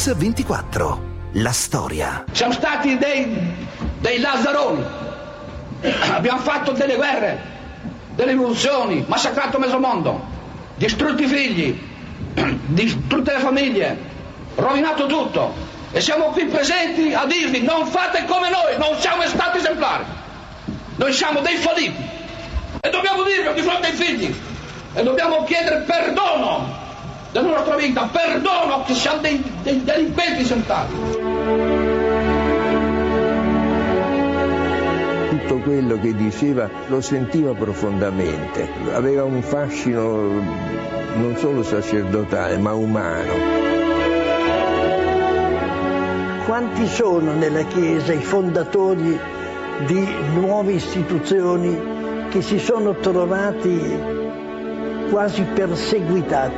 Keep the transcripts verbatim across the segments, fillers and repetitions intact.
Mix ventiquattro. La storia. Siamo stati dei, dei lazzaroni. Abbiamo fatto delle guerre, delle rivoluzioni, massacrato mezzo mondo, distrutto i figli, distrutte le famiglie, rovinato tutto. E siamo qui presenti a dirvi: non fate come noi, non siamo stati esemplari. Noi siamo dei falliti. E dobbiamo dirlo di fronte ai figli. E dobbiamo chiedere perdono della nostra vita, perdono che siamo dei, dei delinquenti esemplari. Tutto quello che diceva lo sentiva profondamente, aveva un fascino non solo sacerdotale ma umano. Quanti sono nella Chiesa i fondatori di nuove istituzioni che si sono trovati quasi perseguitati?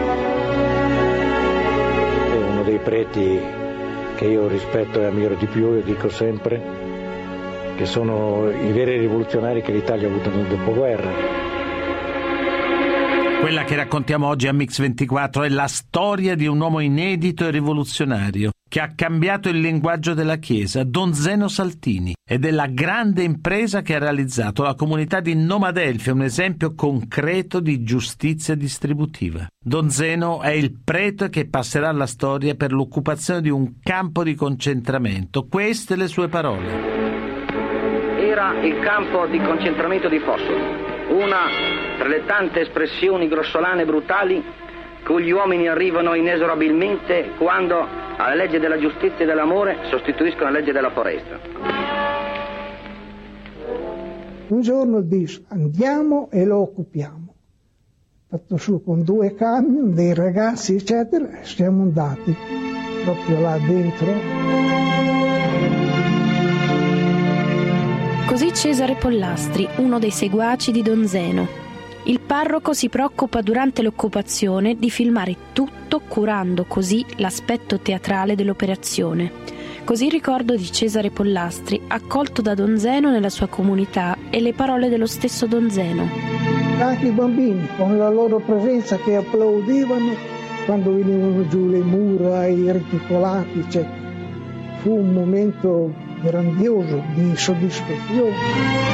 È uno dei preti che io rispetto e ammiro di più, e dico sempre che sono i veri rivoluzionari che l'Italia ha avuto nel dopoguerra. Quella che raccontiamo oggi a Mix ventiquattro è la storia di un uomo inedito e rivoluzionario che ha cambiato il linguaggio della Chiesa, Don Zeno Saltini, e della grande impresa che ha realizzato la comunità di Nomadelfia, un esempio concreto di giustizia distributiva. Don Zeno è il prete che passerà alla storia per l'occupazione di un campo di concentramento. Queste le sue parole. Era il campo di concentramento di Fossoli, una tra le tante espressioni grossolane e brutali cui gli uomini arrivano inesorabilmente quando alla legge della giustizia e dell'amore sostituiscono la legge della foresta. Un giorno dice: andiamo e lo occupiamo. Fatto su con due camion, dei ragazzi eccetera, siamo andati proprio là dentro. Così Cesare Pollastri, uno dei seguaci di Don Zeno. Il parroco si preoccupa durante l'occupazione di filmare tutto, curando così l'aspetto teatrale dell'operazione. Così il ricordo di Cesare Pollastri, accolto da Don Zeno nella sua comunità, e le parole dello stesso Don Zeno. Anche i bambini, con la loro presenza, che applaudivano quando venivano giù le mura, i reticolati, eccetera. Fu un momento grandioso di soddisfazione.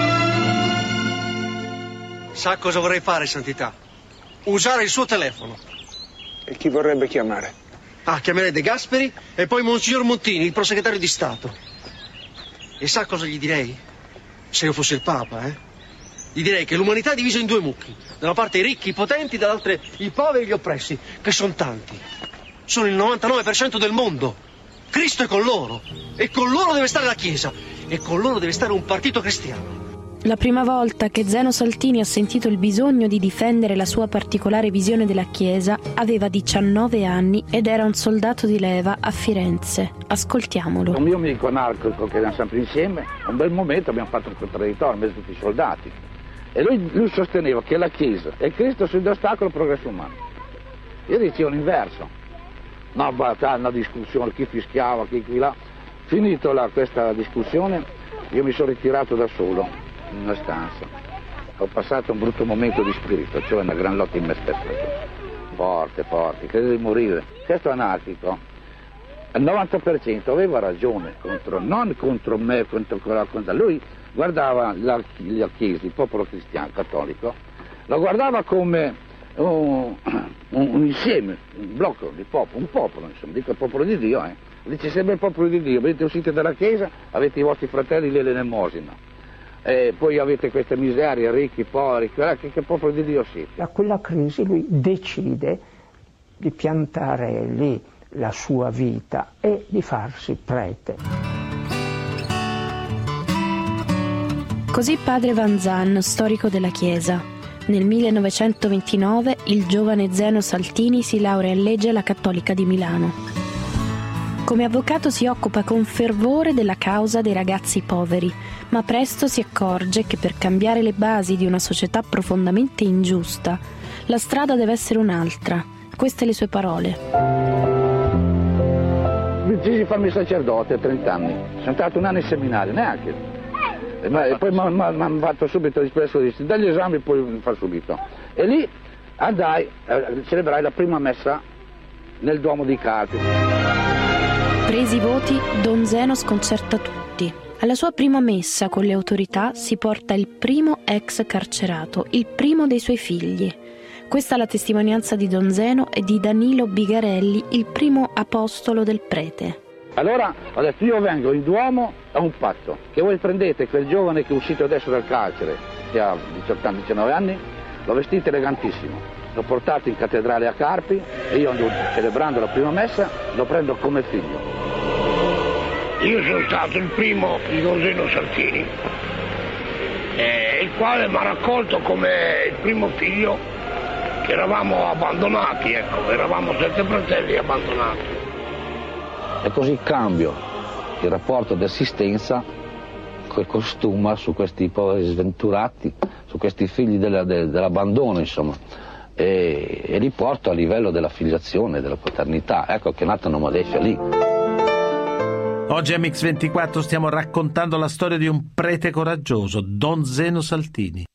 Sa cosa vorrei fare, Santità? Usare il suo telefono. E chi vorrebbe chiamare? Ah, chiamerei De Gasperi e poi Monsignor Montini, il prosegretario di Stato. E sa cosa gli direi? Se io fossi il Papa, eh? Gli direi che l'umanità è divisa in due mucchi. Da una parte i ricchi, i potenti, dall'altra i poveri e gli oppressi, che sono tanti. Sono il novantanove per cento del mondo. Cristo è con loro. E con loro deve stare la Chiesa. E con loro deve stare un partito cristiano. La prima volta che Zeno Saltini ha sentito il bisogno di difendere la sua particolare visione della Chiesa aveva diciannove anni ed era un soldato di leva a Firenze. Ascoltiamolo. Un mio amico anarchico che eravamo sempre insieme, un bel momento abbiamo fatto un contraddittorio in mezzo a tutti i soldati. E lui, lui sosteneva che la Chiesa e Cristo sono d'ostacolo al progresso umano. Io dicevo l'inverso. No, una discussione, chi fischiava, chi qui là. Finito la, questa discussione, io mi sono ritirato da solo in una stanza. Ho passato un brutto momento di spirito, cioè una gran lotta in me stesso. Forte, forte, credo di morire. Questo anarchico, al novanta per cento aveva ragione, contro, non contro me, contro quella cosa. Lui guardava la, la Chiesa, il popolo cristiano, cattolico, lo guardava come un, un, un insieme, un blocco di popolo, un popolo, insomma, dico il popolo di Dio, eh. Dice sempre il popolo di Dio, vedete uscite dalla Chiesa, avete i vostri fratelli l'elemosina. E poi avete queste miserie, ricchi, poveri, che, che popolo di Dio siete? Da quella crisi lui decide di piantare lì la sua vita e di farsi prete. Così padre Vanzan, storico della Chiesa. Nel millenovecentoventinove il giovane Zeno Saltini si laurea in legge alla Cattolica di Milano. Come avvocato si occupa con fervore della causa dei ragazzi poveri, ma presto si accorge che per cambiare le basi di una società profondamente ingiusta, la strada deve essere un'altra. Queste le sue parole. Decisi di farmi sacerdote a trenta anni. Sono stato un anno in seminario, neanche. E, ma, e poi mi hanno fatto subito l'espresso di dagli esami, poi mi fa subito. E lì andai a celebrare la prima messa nel Duomo di Carpi. Presi i voti, Don Zeno sconcerta tutti. Alla sua prima messa con le autorità si porta il primo ex carcerato, il primo dei suoi figli. Questa è la testimonianza di Don Zeno e di Danilo Bigarelli, il primo apostolo del prete. Allora ho detto, io vengo in Duomo a un patto, che voi prendete quel giovane che è uscito adesso dal carcere, che ha diciotto anni, diciannove anni, lo vestite elegantissimo, lo portate in cattedrale a Carpi e io, celebrando la prima messa, lo prendo come figlio. Io sono stato il primo di Don Zeno Saltini, eh, il quale mi ha raccolto come il primo figlio, che eravamo abbandonati, ecco, eravamo sette fratelli abbandonati. E così cambio il rapporto di assistenza che costuma su questi poveri sventurati, su questi figli della, de, dell'abbandono, insomma, e, e li porto a livello della filiazione, della paternità. Ecco che è nata una modestia lì. Oggi a Mix ventiquattro stiamo raccontando la storia di un prete coraggioso, Don Zeno Saltini.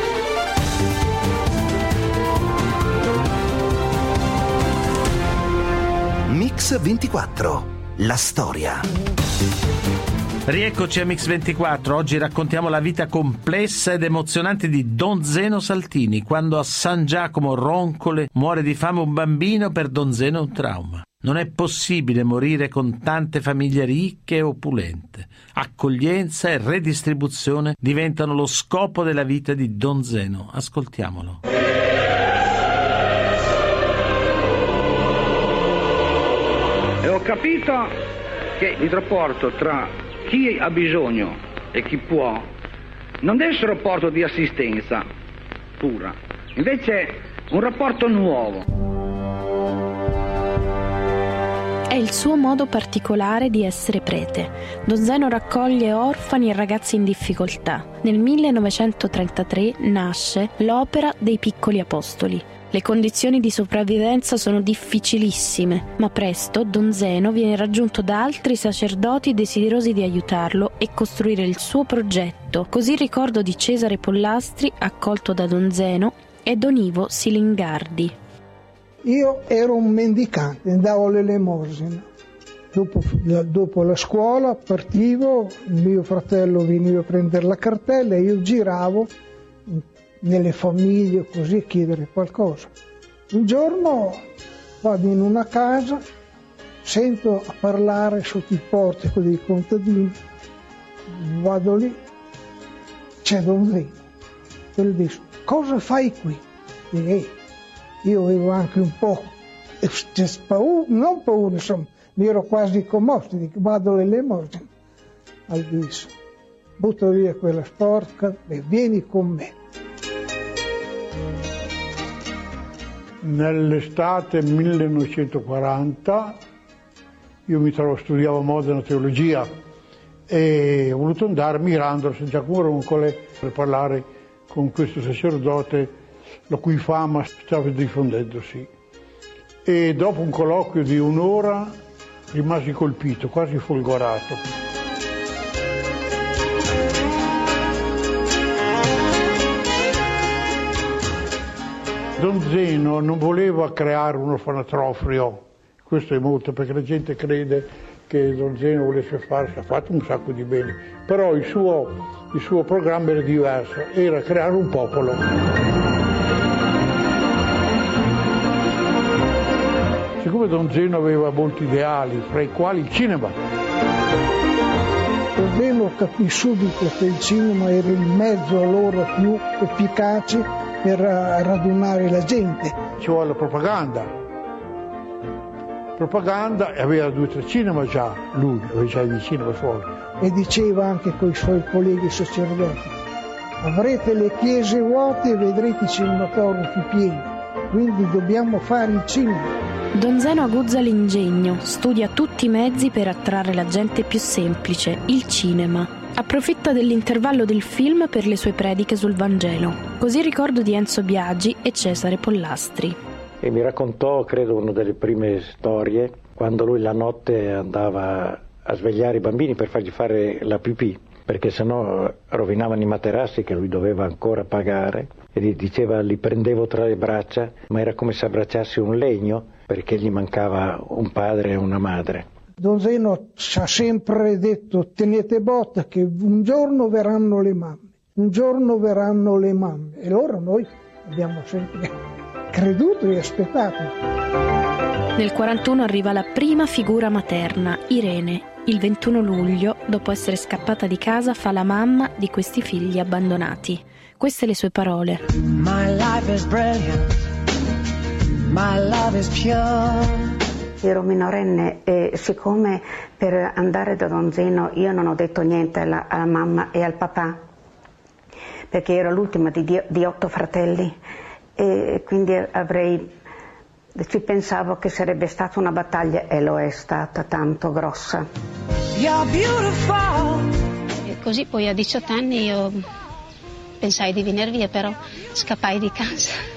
Mix ventiquattro, la storia. Rieccoci a Mix ventiquattro, oggi raccontiamo la vita complessa ed emozionante di Don Zeno Saltini, quando a San Giacomo Roncole muore di fame un bambino. Per Don Zeno è un trauma. Non è possibile morire con tante famiglie ricche e opulente. Accoglienza e redistribuzione diventano lo scopo della vita di Don Zeno. Ascoltiamolo. E ho capito che il rapporto tra chi ha bisogno e chi può non deve essere un rapporto di assistenza pura, invece un rapporto nuovo. È il suo modo particolare di essere prete. Don Zeno raccoglie orfani e ragazzi in difficoltà. Nel millenovecentotrentatré nasce l'Opera dei Piccoli Apostoli. Le condizioni di sopravvivenza sono difficilissime, ma presto Don Zeno viene raggiunto da altri sacerdoti desiderosi di aiutarlo e costruire il suo progetto. Così il ricordo di Cesare Pollastri, accolto da Don Zeno, e Don Ivo Silingardi. Io ero un mendicante, andavo all'elemosina. Dopo, dopo la scuola partivo, il mio fratello veniva a prendere la cartella e io giravo nelle famiglie così a chiedere qualcosa. Un giorno vado in una casa, sento a parlare sotto il portico dei contadini, vado lì, c'è Don Zeno. E gli dico, cosa fai qui? E io avevo anche un po' paura, non paura, insomma, mi ero quasi commosso, dico, vado all'elemosina. Al viso, butto via quella sporca e vieni con me. Nell'estate millenovecentoquaranta io mi trovo, studiavo a Modena teologia e ho voluto andare a Mirando a San Giacomo Roncole per parlare con questo sacerdote la cui fama stava diffondendosi. E dopo un colloquio di un'ora rimasi colpito, quasi folgorato. Don Zeno non voleva creare un orfanatrofio, questo è molto, perché la gente crede che Don Zeno volesse fare, ha fatto un sacco di bene, però il suo, il suo programma era diverso, era creare un popolo. Siccome Don Zeno aveva molti ideali, fra i quali il cinema. Don Zeno capì subito che il cinema era il mezzo allora più efficace per radunare la gente. Ci vuole la propaganda. Propaganda, e aveva due o tre cinema già, lui aveva già di cinema suoi. E diceva anche con i suoi colleghi sacerdoti, avrete le chiese vuote e vedrete i cinematografi pieni, quindi dobbiamo fare il cinema. Don Zeno aguzza l'ingegno, studia tutti i mezzi per attrarre la gente più semplice, il cinema. Approfitta dell'intervallo del film per le sue prediche sul Vangelo. Così il ricordo di Enzo Biagi e Cesare Pollastri. E mi raccontò, credo, una delle prime storie, quando lui la notte andava a svegliare i bambini per fargli fare la pipì, perché sennò rovinavano i materassi che lui doveva ancora pagare, e gli diceva, li prendevo tra le braccia, ma era come se abbracciassi un legno, perché gli mancava un padre e una madre. Don Zeno ci ha sempre detto: tenete botta che un giorno verranno le mamme, un giorno verranno le mamme. E allora noi abbiamo sempre creduto e aspettato. Nel quarantuno arriva la prima figura materna, Irene. Il ventuno luglio, dopo essere scappata di casa, fa la mamma di questi figli abbandonati. Queste le sue parole. My life is brilliant. My love is pure. Ero minorenne e siccome per andare da Don Zeno io non ho detto niente alla, alla mamma e al papà, perché ero l'ultima di, di otto fratelli e quindi avrei, ci pensavo che sarebbe stata una battaglia e lo è stata tanto grossa. E così poi a diciotto anni io pensai di venire via, però scappai di casa.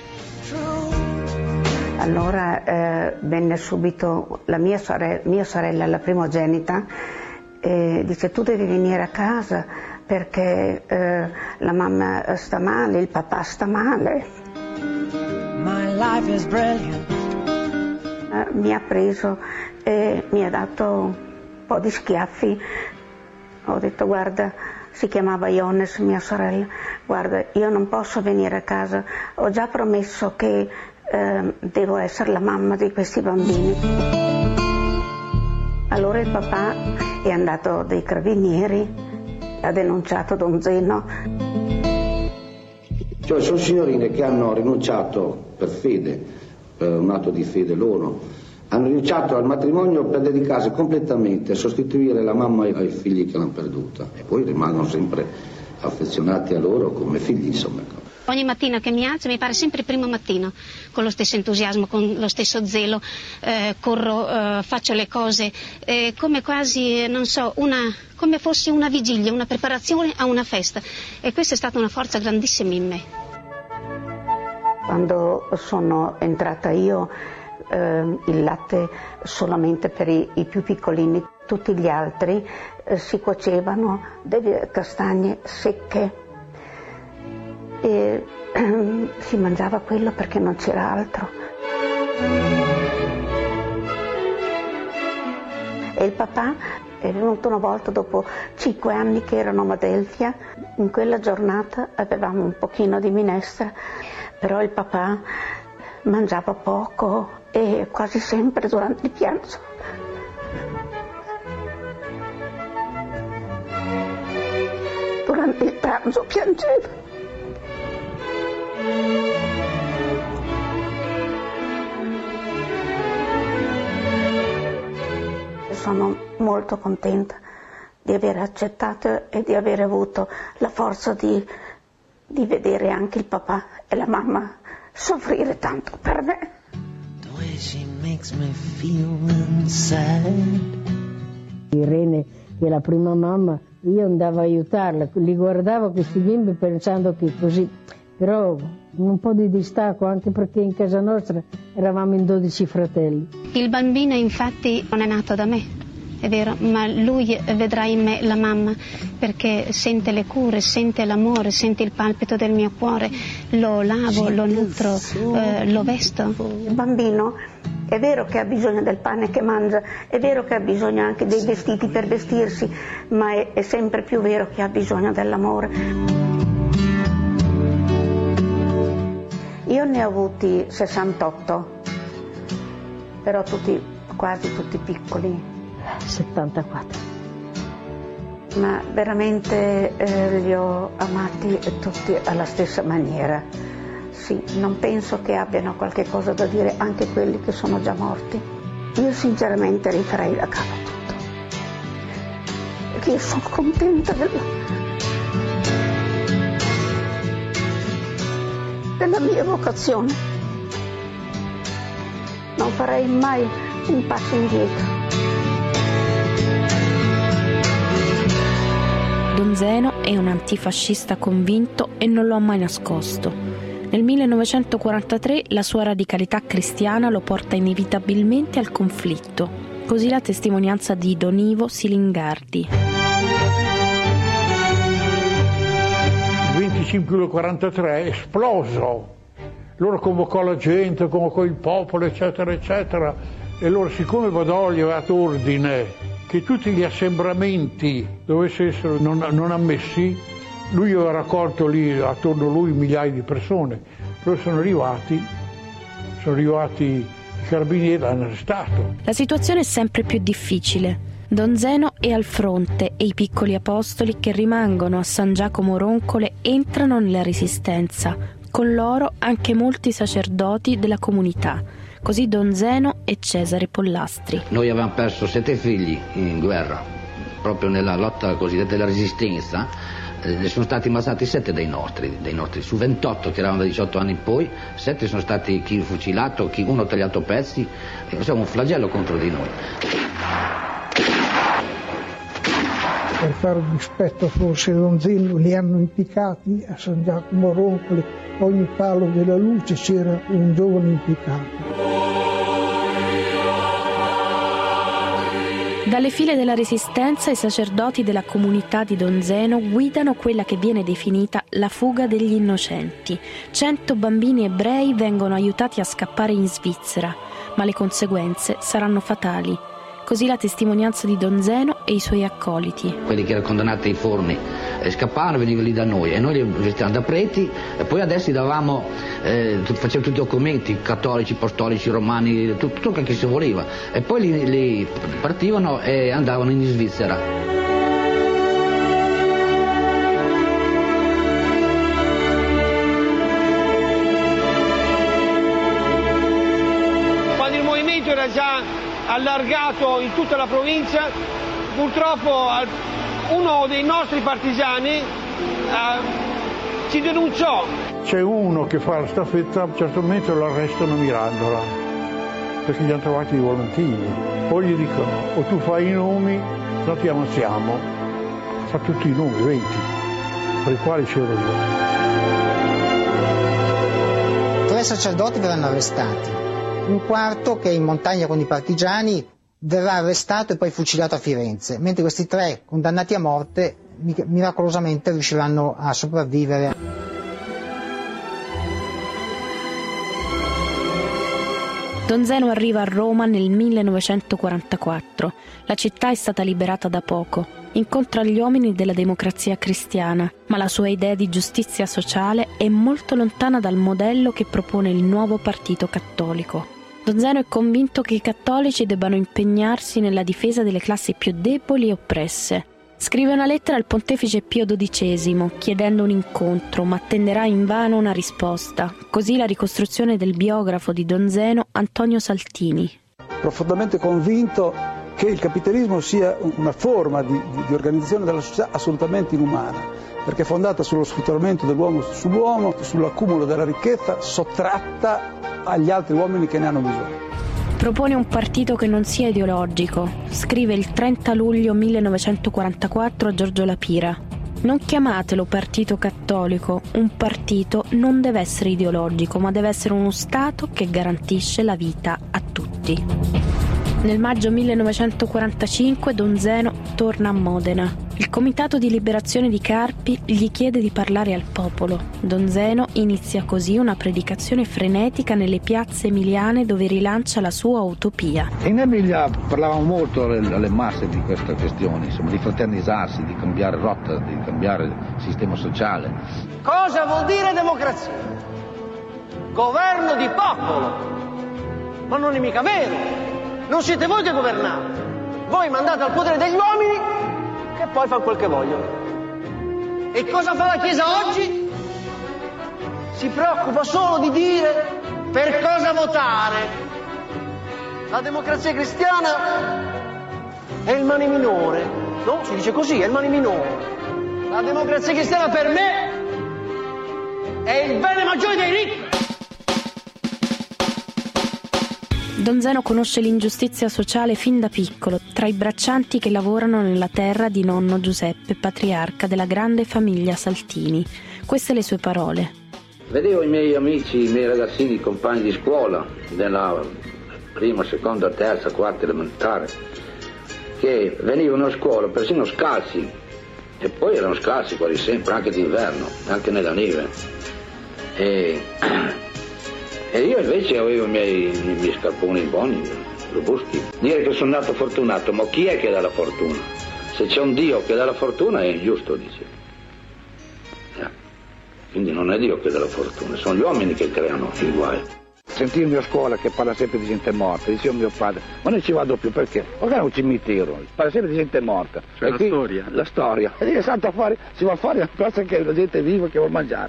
Allora eh, venne subito la mia sorella, mia sorella, la primogenita, e dice: tu devi venire a casa perché eh, la mamma sta male, il papà sta male. My life is brilliant. Eh, mi ha preso e mi ha dato un po' di schiaffi. Ho detto: guarda, si chiamava Iones, mia sorella, guarda, io non posso venire a casa, ho già promesso che eh, devo essere la mamma di questi bambini. Allora il papà è andato dai carabinieri, ha denunciato Don Zeno. Cioè sono signorine che hanno rinunciato per fede, per un atto di fede loro, hanno rinunciato al matrimonio per dedicarsi completamente a sostituire la mamma ai figli che l'hanno perduta e poi rimangono sempre affezionati a loro come figli, insomma. Ogni mattina che mi alzo mi pare sempre il primo mattino, con lo stesso entusiasmo, con lo stesso zelo, eh, corro, eh, faccio le cose, eh, come quasi, non so, una, come fosse una vigilia, una preparazione a una festa. E questa è stata una forza grandissima in me. Quando sono entrata io, eh, il latte solamente per i, i più piccolini, tutti gli altri eh, si cuocevano delle castagne secche. E ehm, si mangiava quello perché non c'era altro. E il papà è venuto una volta dopo cinque anni che erano a Adelphia. In quella giornata avevamo un pochino di minestra, però il papà mangiava poco e quasi sempre durante il pranzo. Durante il pranzo piangeva. Sono molto contenta di aver accettato e di aver avuto la forza di, di vedere anche il papà e la mamma soffrire tanto per me. The way she makes me feel inside. Irene, che è la prima mamma, io andavo a aiutarla, li guardavo questi bimbi pensando che così, però un po' di distacco, anche perché in casa nostra eravamo in dodici fratelli. Il bambino infatti non è nato da me, è vero, ma lui vedrà in me la mamma perché sente le cure, sente l'amore, sente il palpito del mio cuore, lo lavo, lo nutro, eh, lo vesto. Il bambino è vero che ha bisogno del pane che mangia, è vero che ha bisogno anche dei vestiti per vestirsi, ma è, è sempre più vero che ha bisogno dell'amore. Io ne ho avuti sessantotto, però tutti, quasi tutti piccoli. settantaquattro. Ma veramente eh, li ho amati tutti alla stessa maniera. Sì, non penso che abbiano qualche cosa da dire anche quelli che sono già morti. Io sinceramente rifarei da capo tutto, perché io sono contenta della... della mia vocazione. Non farei mai un passo indietro. Don Zeno è un antifascista convinto e non lo ha mai nascosto. Nel millenovecentoquarantatré la sua radicalità cristiana lo porta inevitabilmente al conflitto, così la testimonianza di Don Ivo Silingardi. venticinque luglio quarantatré è esploso loro convocò la gente, convocò il popolo, eccetera, eccetera, e loro, siccome Badoglio aveva dato ordine che tutti gli assembramenti dovessero essere non, non ammessi, lui aveva raccolto lì attorno a lui migliaia di persone, loro sono arrivati, sono arrivati i carabinieri e l'hanno arrestato. La situazione è sempre più difficile. Don Zeno è al fronte e i piccoli apostoli che rimangono a San Giacomo Roncole entrano nella Resistenza, con loro anche molti sacerdoti della comunità, così Don Zeno e Cesare Pollastri. Noi avevamo perso sette figli in guerra, proprio nella lotta cosiddetta della Resistenza, eh, ne sono stati ammazzati sette dei nostri, dei nostri, su ventotto che eravamo da diciotto anni in poi, sette sono stati chi fucilato, chi uno tagliato a pezzi, e questo è un flagello contro di noi. Per fare un dispetto forse a Don Zeno li hanno impiccati a San Giacomo Roncole, ogni palo della luce c'era un giovane impiccato. Dalle file della Resistenza i sacerdoti della comunità di Don Zeno guidano quella che viene definita la fuga degli innocenti. Cento bambini ebrei vengono aiutati a scappare in Svizzera, ma le conseguenze saranno fatali. Così la testimonianza di Don Zeno e i suoi accoliti. Quelli che erano condannati ai forni eh, scappavano, venivano lì da noi e noi li vestivamo da preti e poi adesso davamo, eh, facevamo tutti i documenti, cattolici, apostolici, romani, tutto, tutto quello che si voleva e poi li, li partivano e andavano in Svizzera. Quando il movimento era già allargato in tutta la provincia, purtroppo uno dei nostri partigiani eh, ci denunciò. C'è uno che fa la staffetta, a un certo momento lo arrestano a Mirandola, perché gli hanno trovati i volantini. Poi gli dicono, o tu fai i nomi, no ti ammazziamo. Fa tutti i nomi, venti, tra i quali c'ero io. Tre sacerdoti verranno arrestati. Un quarto, che è in montagna con i partigiani, verrà arrestato e poi fucilato a Firenze, mentre questi tre condannati a morte miracolosamente riusciranno a sopravvivere. Don Zeno arriva a Roma nel millenovecentoquarantaquattro. La città è stata liberata da poco. Incontra gli uomini della Democrazia Cristiana, ma la sua idea di giustizia sociale è molto lontana dal modello che propone il nuovo partito cattolico. Don Zeno è convinto che i cattolici debbano impegnarsi nella difesa delle classi più deboli e oppresse. Scrive una lettera al pontefice Pio dodicesimo chiedendo un incontro, ma attenderà invano una risposta. Così la ricostruzione del biografo di Don Zeno, Antonio Saltini. Profondamente convinto che il capitalismo sia una forma di, di, di organizzazione della società assolutamente inumana, perché è fondata sullo sfruttamento dell'uomo sull'uomo, sull'accumulo della ricchezza sottratta agli altri uomini che ne hanno bisogno. Propone un partito che non sia ideologico. Scrive il trenta luglio millenovecentoquarantaquattro a Giorgio La Pira. Non chiamatelo partito cattolico, un partito non deve essere ideologico, ma deve essere uno Stato che garantisce la vita a tutti. Nel maggio millenovecentoquarantacinque Don Zeno torna a Modena. Il Comitato di Liberazione di Carpi gli chiede di parlare al popolo. Don Zeno inizia così una predicazione frenetica nelle piazze emiliane dove rilancia la sua utopia. In Emilia parlavamo molto alle, alle masse di questa questione, insomma, di fraternizzarsi, di cambiare rotta, di cambiare il sistema sociale. Cosa vuol dire democrazia? Governo di popolo. Ma non è mica vero. Non siete voi che governate. Voi mandate al potere degli uomini che poi fanno quel che vogliono. E cosa fa la Chiesa oggi? Si preoccupa solo di dire per cosa votare. La democrazia cristiana è il mani minore, no? Si dice così, è il mani minore. La democrazia cristiana per me è il bene maggiore dei ricchi. Don Zeno conosce l'ingiustizia sociale fin da piccolo, tra i braccianti che lavorano nella terra di nonno Giuseppe, patriarca della grande famiglia Saltini. Queste le sue parole. Vedevo i miei amici, i miei ragazzini, i compagni di scuola, della prima, seconda, terza, quarta elementare, che venivano a scuola persino scalzi, e poi erano scalzi quasi sempre, anche d'inverno, anche nella neve. E E io invece avevo i miei, i miei scarponi buoni, robusti. Dire che sono nato fortunato, ma chi è che dà la fortuna? Se c'è un Dio che dà la fortuna è ingiusto, dice. Eh. Quindi non è Dio che dà la fortuna, sono gli uomini che creano il guai. Sentirmi a scuola che parla sempre di gente morta, diceva mio padre, ma non ci vado più perché? Magari è un cimitero, parla sempre di gente morta. Cioè e la qui, storia? La storia. E dice, santo fuori, si va fuori, pensa che la gente è viva che vuole mangiare.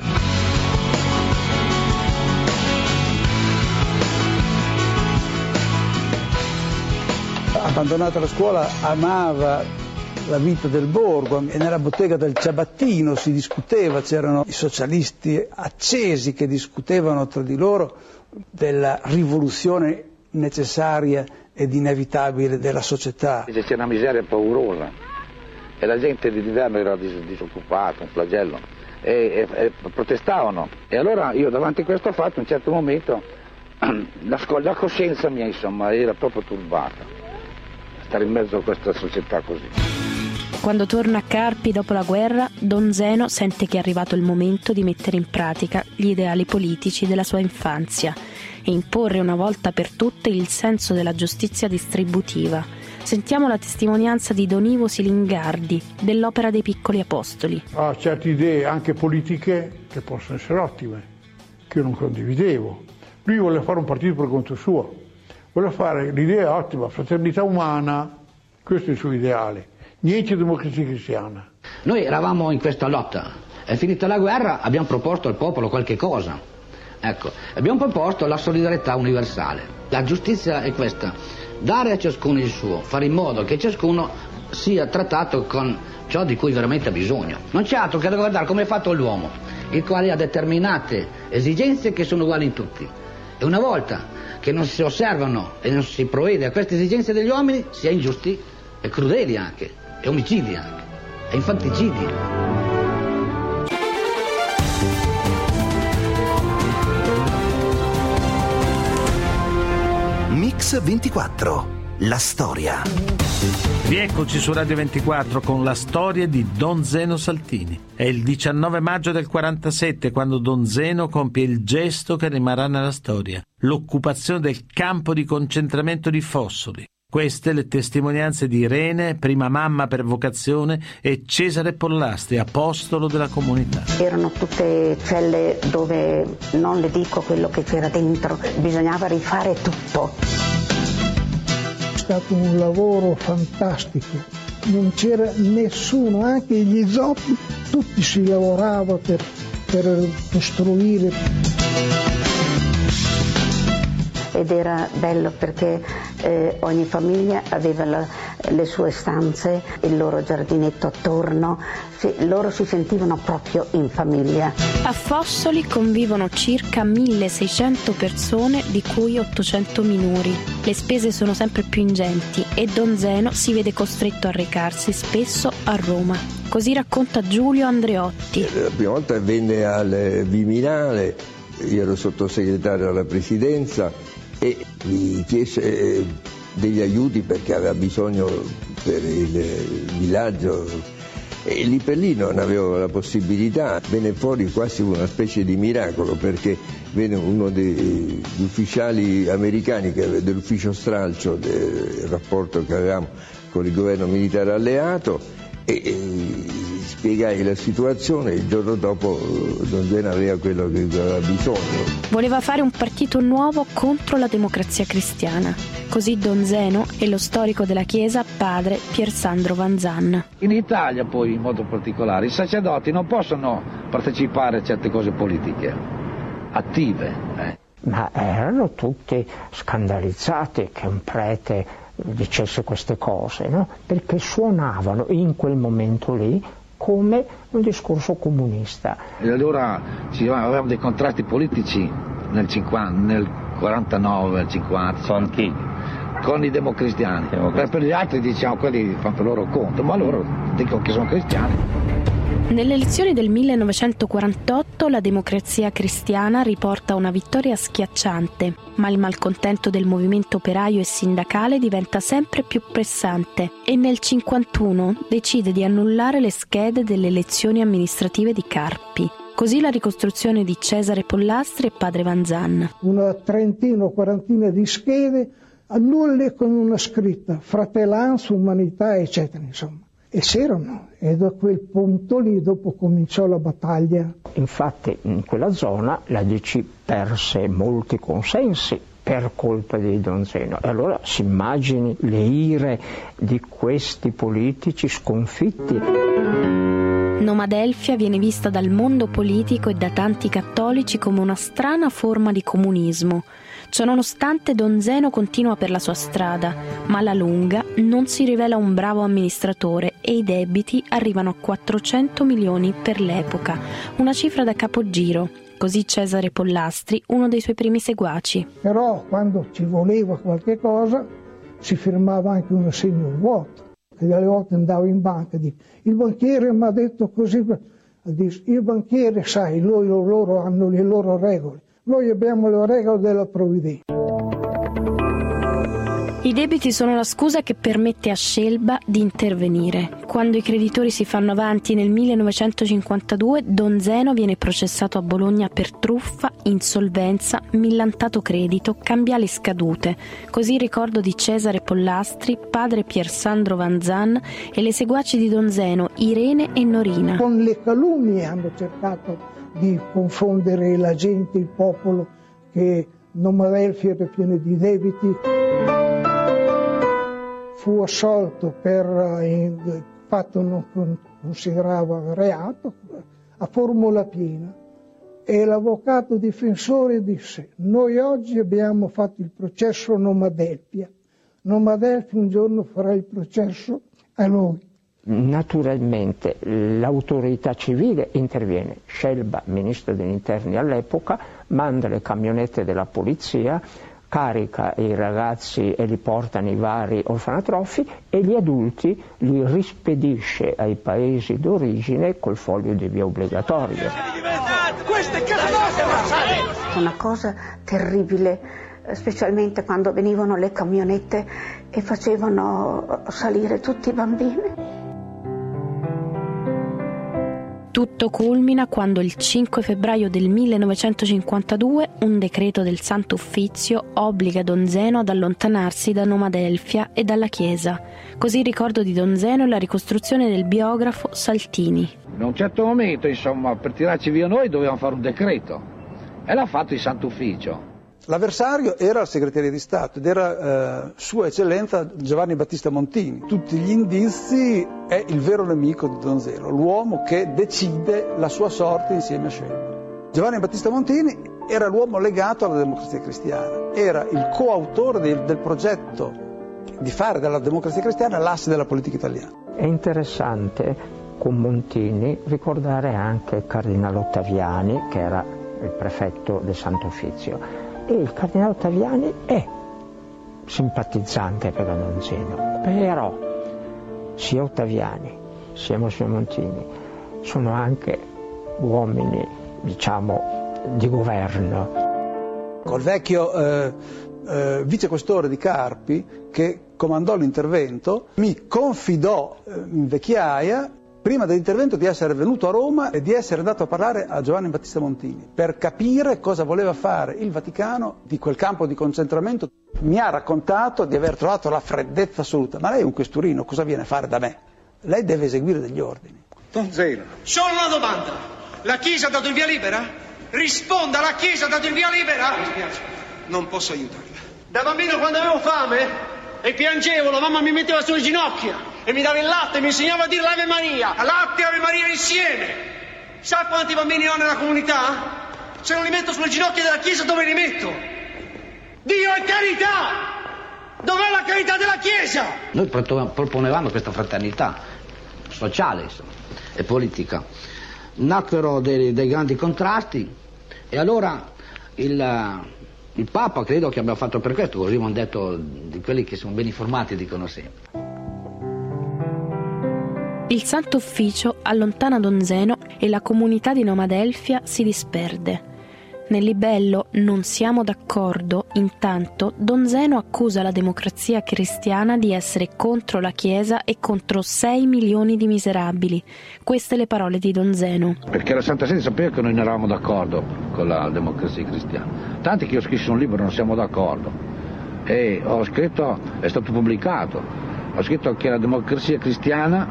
Abbandonata la scuola amava la vita del borgo e nella bottega del Ciabattino si discuteva, c'erano i socialisti accesi che discutevano tra di loro della rivoluzione necessaria ed inevitabile della società. C'era una miseria paurosa e la gente d'inverno era dis- disoccupata, un flagello, e, e, e protestavano. E allora io davanti a questo fatto, a un certo momento, la, sco- la coscienza mia insomma era proprio turbata, stare in mezzo a questa società così. Quando torna a Carpi dopo la guerra, Don Zeno sente che è arrivato il momento di mettere in pratica gli ideali politici della sua infanzia e imporre una volta per tutte il senso della giustizia distributiva. Sentiamo la testimonianza di Don Ivo Silingardi dell'Opera dei Piccoli Apostoli. Ha certe idee anche politiche che possono essere ottime, che io non condividevo. Lui voleva fare un partito per conto suo, voleva fare l'idea ottima, fraternità umana, questo è il suo ideale. Niente democrazia cristiana. Noi eravamo in questa lotta, è finita la guerra, abbiamo proposto al popolo qualche cosa. Ecco, abbiamo proposto la solidarietà universale. La giustizia è questa, dare a ciascuno il suo, fare in modo che ciascuno sia trattato con ciò di cui veramente ha bisogno. Non c'è altro che da guardare come è fatto l'uomo, il quale ha determinate esigenze che sono uguali in tutti. E una volta che non si osservano e non si provvede a queste esigenze degli uomini, si è ingiusti e crudeli anche. E omicidi anche, e infanticidi. Mix ventiquattro, la storia. Rieccoci su Radio ventiquattro con la storia di Don Zeno Saltini. È il diciannove maggio del quarantasette quando Don Zeno compie il gesto che rimarrà nella storia, l'occupazione del campo di concentramento di Fossoli. Queste le testimonianze di Irene, prima mamma per vocazione, e Cesare Pollastri, apostolo della comunità. Erano tutte celle dove non le dico quello che c'era dentro, bisognava rifare tutto. È stato un lavoro fantastico, non c'era nessuno, anche gli zoppi, tutti si lavorava per, per costruire. Ed era bello perché eh, ogni famiglia aveva la, le sue stanze, il loro giardinetto attorno, si, loro si sentivano proprio in famiglia. A Fossoli convivono circa milleseicento persone, di cui ottocento minori. Le spese sono sempre più ingenti e Don Zeno si vede costretto a recarsi spesso a Roma. Così racconta Giulio Andreotti. La prima volta venne al Viminale, io ero sottosegretario alla presidenza, e mi chiese degli aiuti perché aveva bisogno per il villaggio e lì per lì non avevo la possibilità. Venne fuori quasi una specie di miracolo perché venne uno degli ufficiali americani dell'ufficio stralcio del rapporto che avevamo con il governo militare alleato e, e spiegai la situazione e il giorno dopo Don Zeno aveva quello che aveva bisogno. Voleva fare un partito nuovo contro la democrazia cristiana. Così Don Zeno e lo storico della Chiesa, padre Pier Sandro Vanzan. In Italia poi in modo particolare i sacerdoti non possono partecipare a certe cose politiche attive. Eh. Ma erano tutti scandalizzati che un prete dicesse queste cose, no? Perché suonavano in quel momento lì come un discorso comunista. E allora ci avevamo dei contrasti politici nel, cinquanta, nel quarantanove, nel cinquanta. Con chi? Con i democristiani. Per, per gli altri diciamo quelli fanno per loro conto, ma loro dicono che sono cristiani. Nelle elezioni del millenovecentoquarantotto la Democrazia Cristiana riporta una vittoria schiacciante, ma il malcontento del movimento operaio e sindacale diventa sempre più pressante e nel cinquantuno decide di annullare le schede delle elezioni amministrative di Carpi. Così la ricostruzione di Cesare Pollastri e padre Vanzan. Una trentina o quarantina di schede, nulle con una scritta, fratellanza, umanità, eccetera, insomma. E c'erano, e da quel punto lì dopo cominciò la battaglia. Infatti in quella zona la D C perse molti consensi per colpa di Don Zeno. E allora si immagini le ire di questi politici sconfitti. Noma Delfia viene vista dal mondo politico e da tanti cattolici come una strana forma di comunismo. Ciononostante Don Zeno continua per la sua strada, ma alla lunga non si rivela un bravo amministratore e i debiti arrivano a quattrocento milioni per l'epoca, una cifra da capogiro. Così Cesare Pollastri, uno dei suoi primi seguaci. Però quando ci voleva qualche cosa si firmava anche un assegno vuoto. E delle volte andavo in banca e dico, il banchiere mi ha detto così, il banchiere sai, loro, loro hanno le loro regole, noi abbiamo le regole della provvidenza. I debiti sono la scusa che permette a Scelba di intervenire. Quando i creditori si fanno avanti nel millenovecentocinquantadue, Don Zeno viene processato a Bologna per truffa, insolvenza, millantato credito, cambiali scadute. Così il ricordo di Cesare Pollastri, padre Piersandro Vanzan e le seguaci di Don Zeno, Irene e Norina. Con le calunnie hanno cercato di confondere la gente, il popolo, che Noma Delfia era pieno di debiti. Fu assolto per il fatto non considerava reato, a formula piena. E l'avvocato difensore disse, noi oggi abbiamo fatto il processo a Noma Delfia, Noma Delfia un giorno farà il processo a noi. Naturalmente l'autorità civile interviene, Scelba, ministro degli interni all'epoca, manda le camionette della polizia, carica i ragazzi e li porta nei vari orfanotrofi e gli adulti li rispedisce ai paesi d'origine col foglio di via obbligatorio. Una cosa terribile, specialmente quando venivano le camionette e facevano salire tutti i bambini. Tutto culmina quando il cinque febbraio del millenovecentocinquantadue un decreto del Santo Uffizio obbliga Don Zeno ad allontanarsi da Noma Delfia e dalla chiesa. Così il ricordo di Don Zeno e la ricostruzione del biografo Saltini. In un certo momento, insomma, per tirarci via noi dovevamo fare un decreto e l'ha fatto il Santo Ufficio. L'avversario era il segretario di Stato ed era eh, Sua Eccellenza Giovanni Battista Montini. Tutti gli indizi è il vero nemico di Don Zeno, l'uomo che decide la sua sorte insieme a Scelba. Giovanni Battista Montini era l'uomo legato alla Democrazia Cristiana, era il coautore del, del progetto di fare della Democrazia Cristiana l'asse della politica italiana. È interessante con Montini ricordare anche il Cardinale Ottaviani, che era il prefetto del Santo Uffizio. E il Cardinale Ottaviani è simpatizzante per Don Zeno, però sia Ottaviani sia Monsignor Montini sono anche uomini, diciamo, di governo. Col vecchio eh, eh, vicequestore di Carpi, che comandò l'intervento, mi confidò eh, in vecchiaia prima dell'intervento di essere venuto a Roma e di essere andato a parlare a Giovanni Battista Montini per capire cosa voleva fare il Vaticano di quel campo di concentramento. Mi ha raccontato di aver trovato la freddezza assoluta. Ma lei è un questurino, cosa viene a fare da me? Lei deve eseguire degli ordini. Don Zeno. Solo una domanda. La Chiesa ha dato il via libera? Risponda, la Chiesa ha dato il via libera? Mi spiace, non posso aiutarla. Da bambino quando avevo fame e piangevo, la mamma mi metteva sulle ginocchia e mi dava il latte e mi insegnava a dire l'Ave Maria. Latte e Ave Maria insieme. Sa quanti bambini ho nella comunità? Se non li metto sulle ginocchia della Chiesa, dove li metto? Dio è carità! Dov'è la carità della Chiesa? Noi proponevamo questa fraternità sociale, insomma, e politica. Nacquero dei, dei grandi contrasti e allora il, il Papa credo che abbia fatto per questo, così mi hanno detto di quelli che sono ben informati dicono sempre. Il Santo Ufficio allontana Don Zeno e la comunità di Noma Delfia si disperde. Nel libello Non siamo d'accordo, intanto, Don Zeno accusa la democrazia cristiana di essere contro la Chiesa e contro sei milioni di miserabili. Queste le parole di Don Zeno. Perché la Santa Sede sapeva che noi non eravamo d'accordo con la democrazia cristiana. Tanti che io ho scritto un libro Non siamo d'accordo. E ho scritto, è stato pubblicato, ho scritto che la democrazia cristiana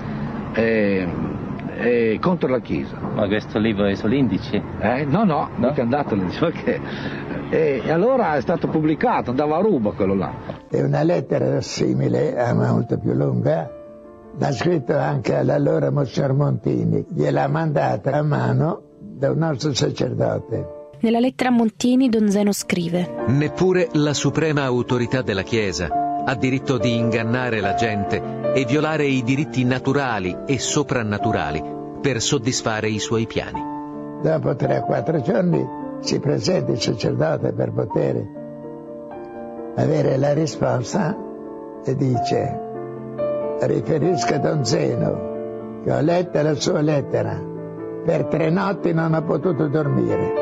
è, è contro la Chiesa. Ma questo libro è sull'indice? Eh? No, no, non è andato l'indice, perché... E, e allora è stato pubblicato, andava a ruba quello là. È una lettera simile, ma molto più lunga, l'ha scritto anche all'allora Monsignor Montini, gliel'ha mandata a mano da un nostro sacerdote. Nella lettera a Montini Don Zeno scrive: neppure la suprema autorità della Chiesa ha diritto di ingannare la gente e violare i diritti naturali e soprannaturali per soddisfare i suoi piani. Dopo tre o quattro giorni si presenta il sacerdote per poter avere la risposta e dice: riferisco a Don Zeno che ho letto la sua lettera, per tre notti non ho potuto dormire.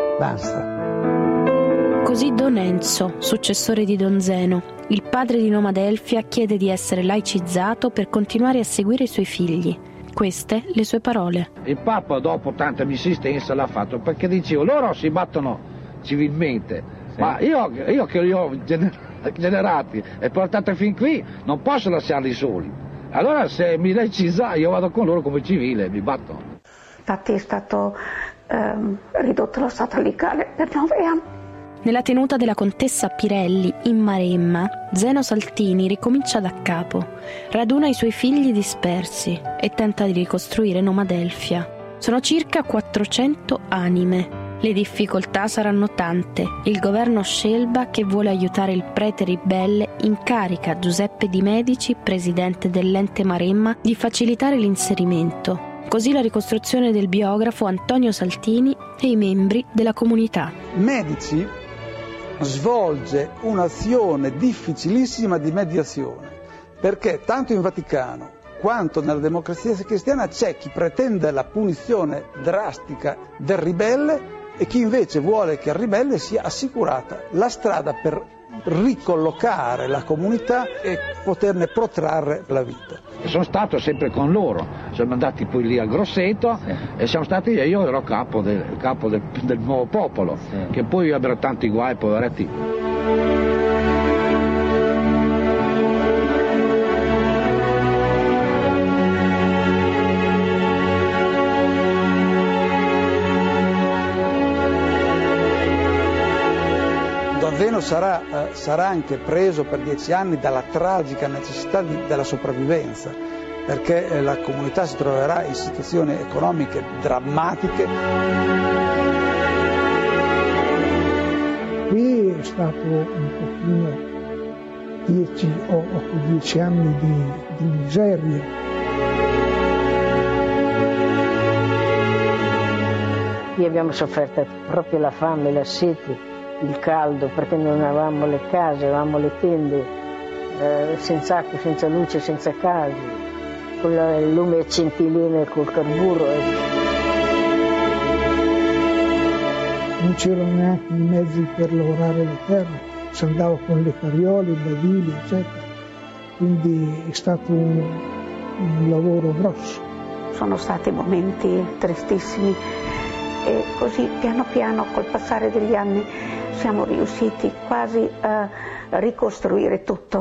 Basta. Così Don Enzo, successore di Don Zeno, il padre di Noma Delfia, chiede di essere laicizzato per continuare a seguire i suoi figli. Queste le sue parole. Il Papa dopo tanta insistenza l'ha fatto perché dicevo loro si battono civilmente, sì. Ma io, io che li ho generati e portati fin qui non posso lasciarli soli. Allora se mi laicizza io vado con loro come civile, mi batto. Infatti è stato ehm, ridotto lo stato legale per nove anni. Nella tenuta della contessa Pirelli in Maremma, Zeno Saltini ricomincia da capo, raduna i suoi figli dispersi e tenta di ricostruire Noma Delfia. Sono circa quattrocento anime. Le difficoltà saranno tante. Il governo Scelba, che vuole aiutare il prete ribelle, incarica Giuseppe Di Medici, presidente dell'ente Maremma, di facilitare l'inserimento. Così la ricostruzione del biografo Antonio Saltini e i membri della comunità. Medici svolge un'azione difficilissima di mediazione, perché tanto in Vaticano quanto nella democrazia cristiana c'è chi pretende la punizione drastica del ribelle e chi invece vuole che al ribelle sia assicurata la strada per ricollocare la comunità e poterne protrarre la vita. Sono stato sempre con loro, siamo andati poi lì a Grosseto, sì. E siamo stati, io ero capo del, capo del, del nuovo popolo, sì. Che poi ebbero tanti guai, poveretti. Don Zeno sarà, eh, sarà anche preso per dieci anni dalla tragica necessità di, della sopravvivenza, perché eh, la comunità si troverà in situazioni economiche drammatiche. Qui è stato un pochino dieci o dieci anni di, di miseria. Qui abbiamo sofferto proprio la fame, la sete, il caldo, perché non avevamo le case, avevamo le tende, eh, senza acqua, senza luce, senza case, con il lume a centilene col carburo. Eh. Non c'erano neanche i mezzi per lavorare le terre, si andava con le carriole, i badili, eccetera. Quindi è stato un, un lavoro grosso. Sono stati momenti tristissimi e così piano piano col passare degli anni siamo riusciti quasi a ricostruire tutto.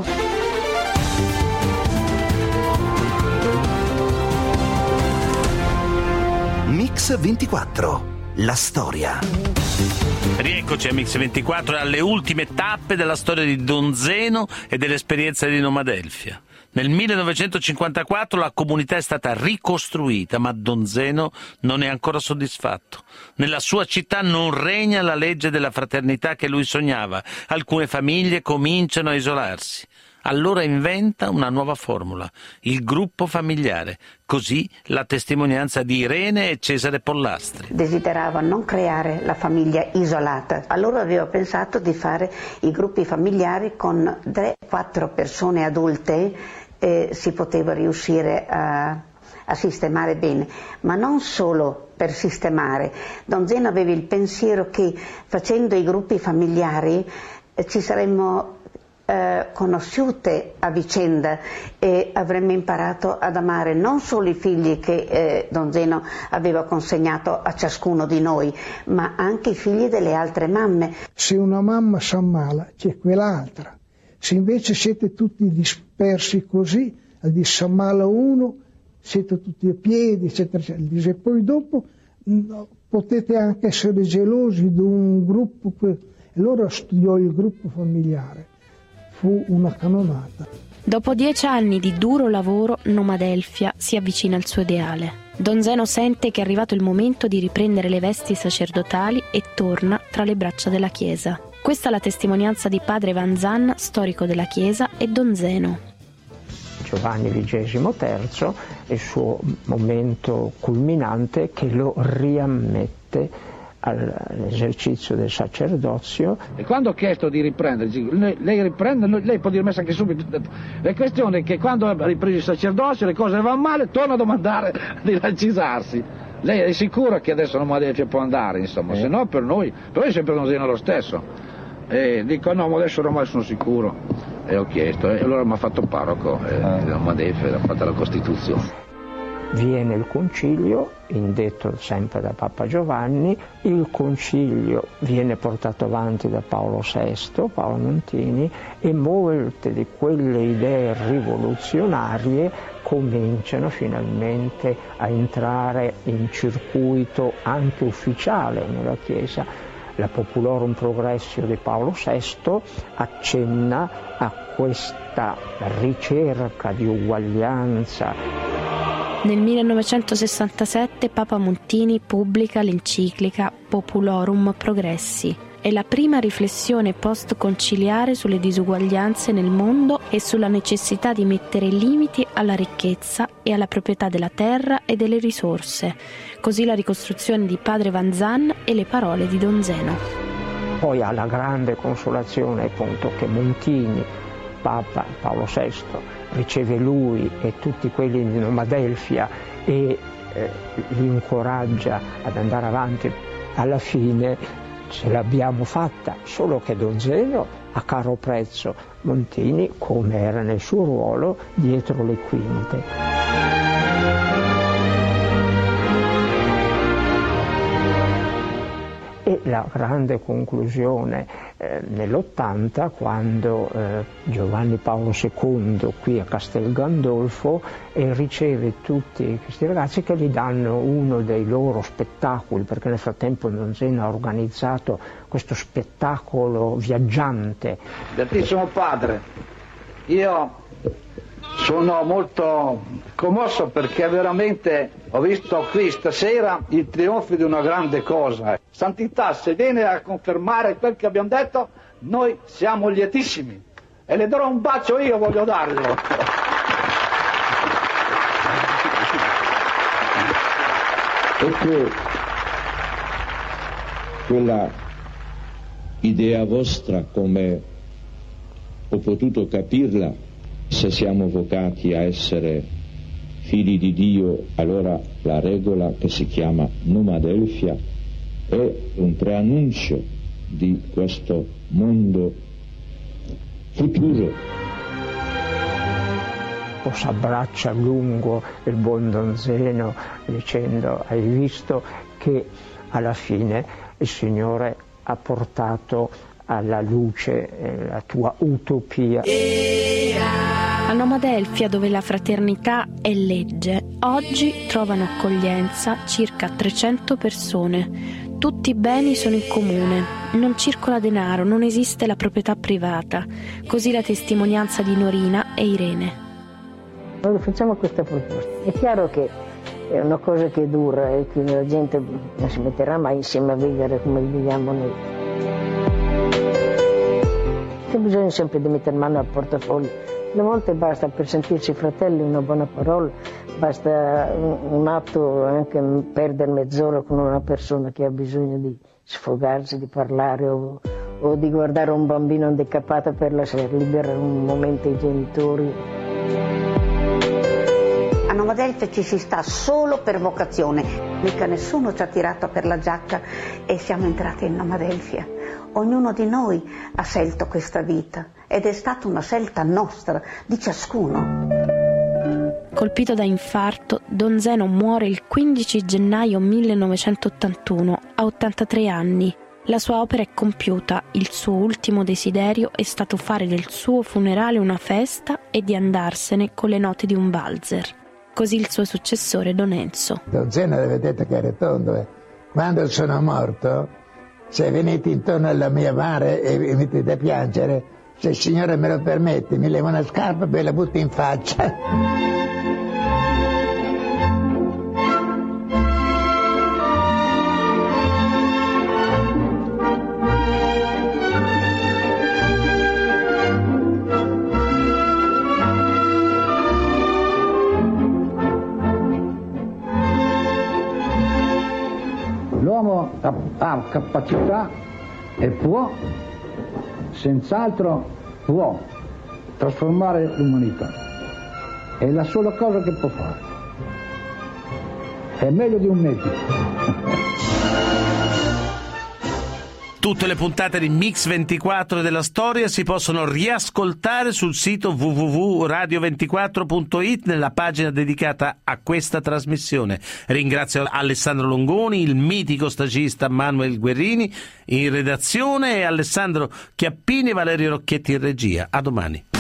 Mix ventiquattro, la storia. Rieccoci a Mix ventiquattro alle ultime tappe della storia di Don Zeno e dell'esperienza di Noma Delfia. Nel millenovecentocinquantaquattro la comunità è stata ricostruita, ma Don Zeno non è ancora soddisfatto. Nella sua città non regna la legge della fraternità che lui sognava. Alcune famiglie cominciano a isolarsi. Allora inventa una nuova formula, il gruppo familiare. Così la testimonianza di Irene e Cesare Pollastri. Desiderava non creare la famiglia isolata. Allora avevo pensato di fare i gruppi familiari con tre quattro persone adulte. Eh, si poteva riuscire a, a sistemare bene, ma non solo per sistemare. Don Zeno aveva il pensiero che facendo i gruppi familiari eh, ci saremmo eh, conosciute a vicenda e avremmo imparato ad amare non solo i figli che eh, Don Zeno aveva consegnato a ciascuno di noi, ma anche i figli delle altre mamme. Se una mamma si ammala, c'è quell'altra. Se invece siete tutti dispersi così, di si ammala uno, siete tutti a piedi, eccetera, eccetera. E poi dopo no, potete anche essere gelosi di un gruppo. E allora studiò il gruppo familiare. Fu una canonata. Dopo dieci anni di duro lavoro, Nomadelfia si avvicina al suo ideale. Don Zeno sente che è arrivato il momento di riprendere le vesti sacerdotali e torna tra le braccia della Chiesa. Questa è la testimonianza di padre Vanzan, storico della Chiesa, e Don Zeno. Giovanni vigesimo terzo è il suo momento culminante che lo riammette all'esercizio del sacerdozio. E quando ho chiesto di riprendere, lei, lei riprende, lei può dirmi anche subito, la questione è che quando ha ripreso il sacerdozio le cose vanno male, torna a domandare di laicizarsi. Lei è sicura che adesso non Nomadelfia può andare, insomma, eh. se no per noi, per noi è sempre Don Zeno lo stesso. E dico no, adesso ormai sono sicuro. E ho chiesto, e allora mi ha fatto parroco, e eh. Nomadelfia ha fatto la Costituzione. Viene il concilio, indetto sempre da Papa Giovanni, il concilio viene portato avanti da Paolo sesto, Paolo Montini, e molte di quelle idee rivoluzionarie cominciano finalmente a entrare in circuito anche ufficiale nella Chiesa. La Populorum Progressio di Paolo sesto accenna a questa ricerca di uguaglianza. Nel millenovecentosessantasette Papa Montini pubblica l'enciclica Populorum Progressi. È la prima riflessione post-conciliare sulle disuguaglianze nel mondo e sulla necessità di mettere limiti alla ricchezza e alla proprietà della terra e delle risorse. Così la ricostruzione di padre Vanzan e le parole di Don Zeno. Poi ha la grande consolazione appunto che Montini, Papa Paolo sesto, riceve lui e tutti quelli di Nomadelfia e eh, li incoraggia ad andare avanti. Alla fine ce l'abbiamo fatta, solo che Don Zeno a caro prezzo, Montini, come era nel suo ruolo, dietro le quinte. E la grande conclusione eh, nell'ottanta, quando eh, Giovanni Paolo secondo qui a Castel Gandolfo eh, riceve tutti questi ragazzi che gli danno uno dei loro spettacoli, perché nel frattempo Don Zeno ha organizzato questo spettacolo viaggiante. Beatissimo Padre, io sono molto commosso perché veramente ho visto qui stasera il trionfo di una grande cosa. Santità, se viene a confermare quel che abbiamo detto, noi siamo lietissimi e le darò un bacio, io voglio darglielo. Ecco quella idea vostra, come ho potuto capirla. Se siamo vocati a essere figli di Dio, allora la regola che si chiama Nomadelfia è un preannuncio di questo mondo futuro. O s'abbraccia a lungo il buon Don Zeno dicendo: hai visto che alla fine il Signore ha portato alla luce eh, la tua utopia. A Nomadelfia, dove la fraternità è legge, oggi trovano accoglienza circa trecento persone. Tutti i beni sono in comune, non circola denaro, non esiste la proprietà privata. Così la testimonianza di Norina e Irene. Noi facciamo questa proposta. È chiaro che è una cosa che dura e che la gente non si metterà mai insieme a vivere come viviamo noi. Che bisogna sempre di mettere mano al portafoglio. Alle volte basta, per sentirsi fratelli, una buona parola, basta un, un atto, anche perdere mezz'ora con una persona che ha bisogno di sfogarsi, di parlare o, o di guardare un bambino handicappato per lasciare libero un momento i genitori. Nova Delfia ci si sta solo per vocazione, mica nessuno ci ha tirato per la giacca e siamo entrati in Nova Delfia. Ognuno di noi ha scelto questa vita ed è stata una scelta nostra, di ciascuno. Colpito da infarto, Don Zeno muore il quindici gennaio millenovecentottantuno, a ottantatré anni. La sua opera è compiuta, il suo ultimo desiderio è stato fare del suo funerale una festa e di andarsene con le note di un valzer. Così il suo successore Don Enzo. Don Zeno vedete che era tondo, eh. Quando sono morto, se venite intorno alla mia bara e mi mettete a piangere, se il Signore me lo permette, mi levo una scarpa e ve la butto in faccia. L'uomo ha capacità e può, senz'altro può, trasformare l'umanità. È la sola cosa che può fare. È meglio di un medico. Tutte le puntate di Mix ventiquattro della storia si possono riascoltare sul sito w w w punto radio ventiquattro punto i t nella pagina dedicata a questa trasmissione. Ringrazio Alessandro Longoni, il mitico stagista Manuel Guerrini in redazione e Alessandro Chiappini e Valerio Rocchetti in regia. A domani.